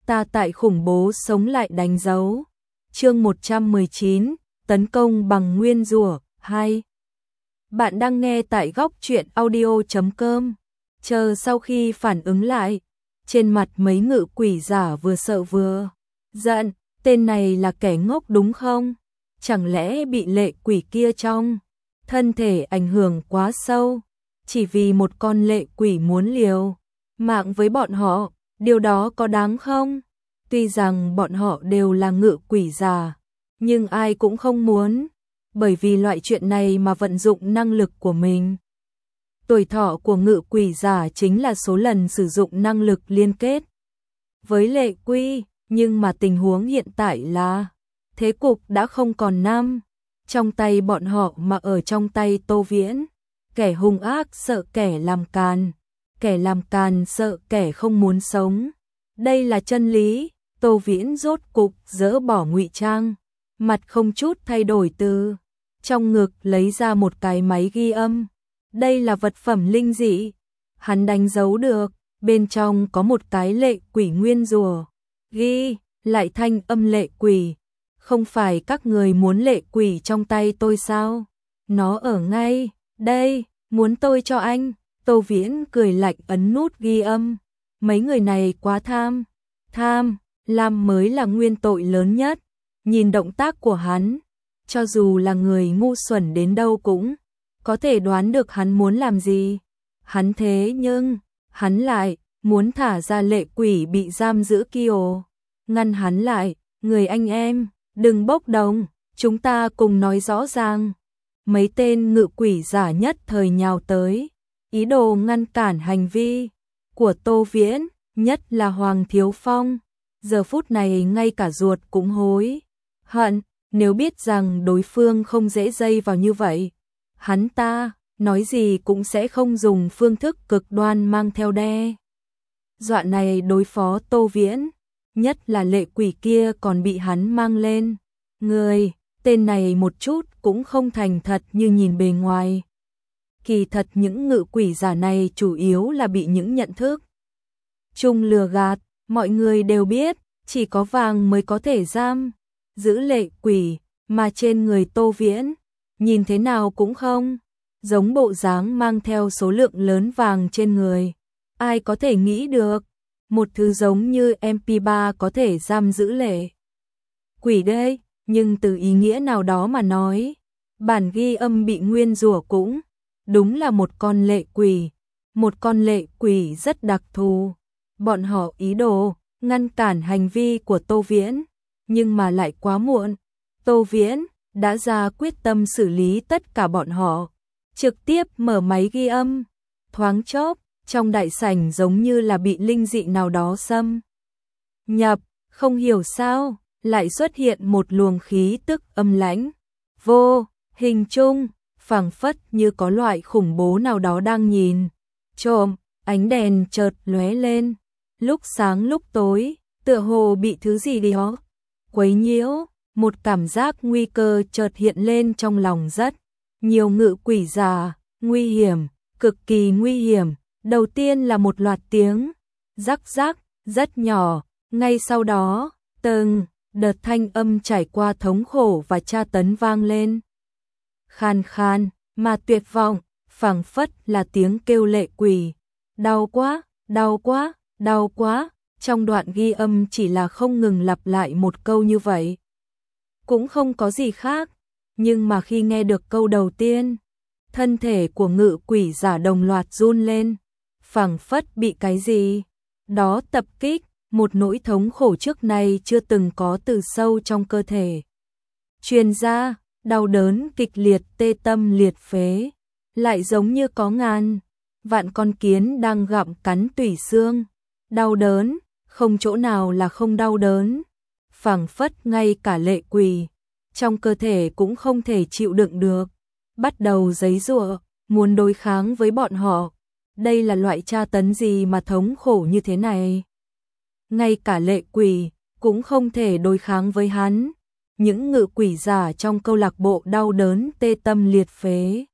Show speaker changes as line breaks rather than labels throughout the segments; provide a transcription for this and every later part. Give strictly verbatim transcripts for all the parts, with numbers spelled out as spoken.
ta tại khủng bố sống lại đánh dấu. Chương một trăm mười chín, tấn công bằng nguyên rủa hai. Bạn đang nghe tại góc truyện audio chấm com. Chờ sau khi phản ứng lại, trên mặt mấy ngự quỷ giả vừa sợ vừa giận, tên này là kẻ ngốc đúng không? Chẳng lẽ bị lệ quỷ kia trong thân thể ảnh hưởng quá sâu, chỉ vì một con lệ quỷ muốn liều mạng với bọn họ, điều đó có đáng không? Tuy rằng bọn họ đều là ngự quỷ giả, nhưng ai cũng không muốn, bởi vì loại chuyện này mà vận dụng năng lực của mình. Tuổi thọ của ngự quỷ giả chính là số lần sử dụng năng lực liên kết với lệ quỷ, nhưng mà tình huống hiện tại là thế cục đã không còn năm trong tay bọn họ mà ở trong tay Tô Viễn. Kẻ hung ác sợ kẻ làm càn, kẻ làm càn sợ kẻ không muốn sống. Đây là chân lý. Tô Viễn rốt cục dỡ bỏ ngụy trang, mặt không chút thay đổi từ trong ngực lấy ra một cái máy ghi âm. Đây là vật phẩm linh dị, hắn đánh dấu được, bên trong có một cái lệ quỷ nguyên rùa, ghi lại thanh âm lệ quỷ. Không phải các người muốn lệ quỷ trong tay tôi sao? Nó ở ngay đây, muốn tôi cho anh. Tô Viễn cười lạnh ấn nút ghi âm. Mấy người này quá tham, tham, lam mới là nguyên tội lớn nhất. Nhìn động tác của hắn, cho dù là người ngu xuẩn đến đâu cũng có thể đoán được hắn muốn làm gì. Hắn thế nhưng, hắn lại muốn thả ra lệ quỷ bị giam giữ kia. Ngăn hắn lại, người anh em, đừng bốc đồng, chúng ta cùng nói rõ ràng. Mấy tên ngự quỷ giả nhất thời nhào tới, ý đồ ngăn cản hành vi của Tô Viễn, nhất là Hoàng Thiếu Phong. Giờ phút này ngay cả ruột cũng hối hận, nếu biết rằng đối phương không dễ dây vào như vậy, hắn ta nói gì cũng sẽ không dùng phương thức cực đoan mang theo đe dọa này đối phó Tô Viễn, nhất là lệ quỷ kia còn bị hắn mang lên người. Tên này một chút cũng không thành thật như nhìn bề ngoài. Kỳ thật những ngự quỷ giả này chủ yếu là bị những nhận thức chung lừa gạt. Mọi người đều biết, chỉ có vàng mới có thể giam giữ lệ quỷ, mà trên người Tô Viễn, nhìn thế nào cũng không giống bộ dáng mang theo số lượng lớn vàng trên người. Ai có thể nghĩ được, một thứ giống như em pê ba có thể giam giữ lệ quỷ đây, nhưng từ ý nghĩa nào đó mà nói, bản ghi âm bị nguyên rủa cũng đúng là một con lệ quỷ, một con lệ quỷ rất đặc thù. Bọn họ ý đồ ngăn cản hành vi của Tô Viễn, nhưng mà lại quá muộn. Tô Viễn đã ra quyết tâm xử lý tất cả bọn họ, trực tiếp mở máy ghi âm. Thoáng chốc, trong đại sảnh giống như là bị linh dị nào đó xâm nhập, không hiểu sao, lại xuất hiện một luồng khí tức âm lãnh, vô hình chung, phảng phất như có loại khủng bố nào đó đang nhìn trộm. Ánh đèn chợt lóe lên, lúc sáng lúc tối, tựa hồ bị thứ gì đó quấy nhiễu. Một cảm giác nguy cơ chợt hiện lên trong lòng rất nhiều ngự quỷ giả. Nguy hiểm, cực kỳ nguy hiểm. Đầu tiên là một loạt tiếng rắc rắc rất nhỏ, ngay sau đó từng đợt thanh âm trải qua thống khổ và tra tấn vang lên, khan khan mà tuyệt vọng, phảng phất là tiếng kêu lệ quỷ. Đau quá, đau quá, đau quá. Trong đoạn ghi âm chỉ là không ngừng lặp lại một câu như vậy, cũng không có gì khác. Nhưng mà khi nghe được câu đầu tiên, thân thể của ngự quỷ giả đồng loạt run lên, phảng phất bị cái gì đó tập kích. Một nỗi thống khổ trước nay chưa từng có từ sâu trong cơ thể truyền ra, đau đớn kịch liệt tê tâm liệt phế, lại giống như có ngàn vạn con kiến đang gặm cắn tủy xương. Đau đớn, không chỗ nào là không đau đớn, phảng phất ngay cả lệ quỷ trong cơ thể cũng không thể chịu đựng được, bắt đầu giãy giụa, muốn đối kháng với bọn họ. Đây là loại tra tấn gì mà thống khổ như thế này? Ngay cả lệ quỷ cũng không thể đối kháng với hắn. Những ngự quỷ giả trong câu lạc bộ đau đớn tê tâm liệt phế,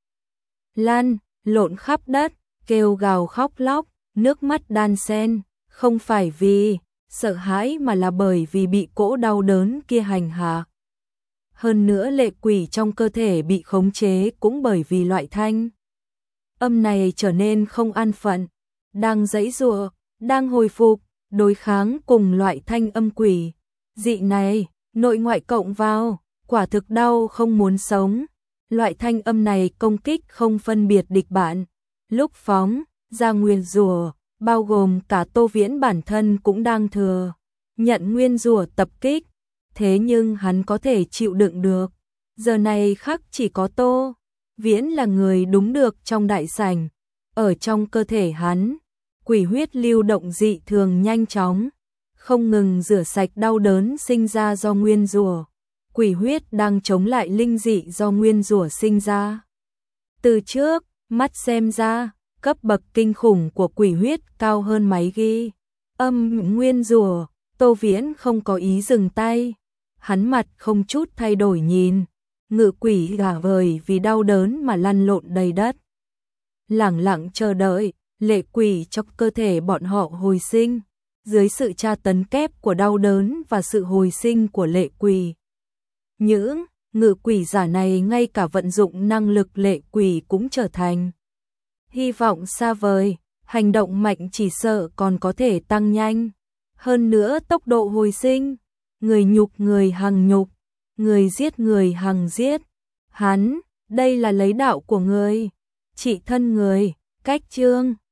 lăn lộn khắp đất, kêu gào khóc lóc, nước mắt đan xen, không phải vì sợ hãi mà là bởi vì bị cỗ đau đớn kia hành hạ. Hơn nữa lệ quỷ trong cơ thể bị khống chế cũng bởi vì loại thanh âm này trở nên không an phận, đang giãy giụa, đang hồi phục, đối kháng cùng loại thanh âm quỷ dị này, nội ngoại cộng vào, quả thực đau không muốn sống. Loại thanh âm này công kích không phân biệt địch bạn, lúc phóng ra nguyền rủa, bao gồm cả Tô Viễn bản thân cũng đang thừa nhận nguyên rủa tập kích, thế nhưng hắn có thể chịu đựng được. Giờ này khắc chỉ có Tô Viễn là người đúng được trong đại sảnh, ở trong cơ thể hắn, quỷ huyết lưu động dị thường nhanh chóng, không ngừng rửa sạch đau đớn sinh ra do nguyên rủa. Quỷ huyết đang chống lại linh dị do nguyên rủa sinh ra. Từ trước, mắt xem ra, cấp bậc kinh khủng của quỷ huyết cao hơn máy ghi âm nguyên rủa. Tô Viễn không có ý dừng tay, hắn mặt không chút thay đổi nhìn, ngự quỷ gà vời vì đau đớn mà lăn lộn đầy đất. Lẳng lặng chờ đợi, lệ quỷ trong cơ thể bọn họ hồi sinh, dưới sự tra tấn kép của đau đớn và sự hồi sinh của lệ quỷ. Những ngự quỷ giả này ngay cả vận dụng năng lực lệ quỷ cũng trở thành hy vọng xa vời, hành động mạnh chỉ sợ còn có thể tăng nhanh. Hơn nữa tốc độ hồi sinh, người nhục người hằng nhục, người giết người hằng giết. Hắn, đây là lấy đạo của người, trị thân người, cách chương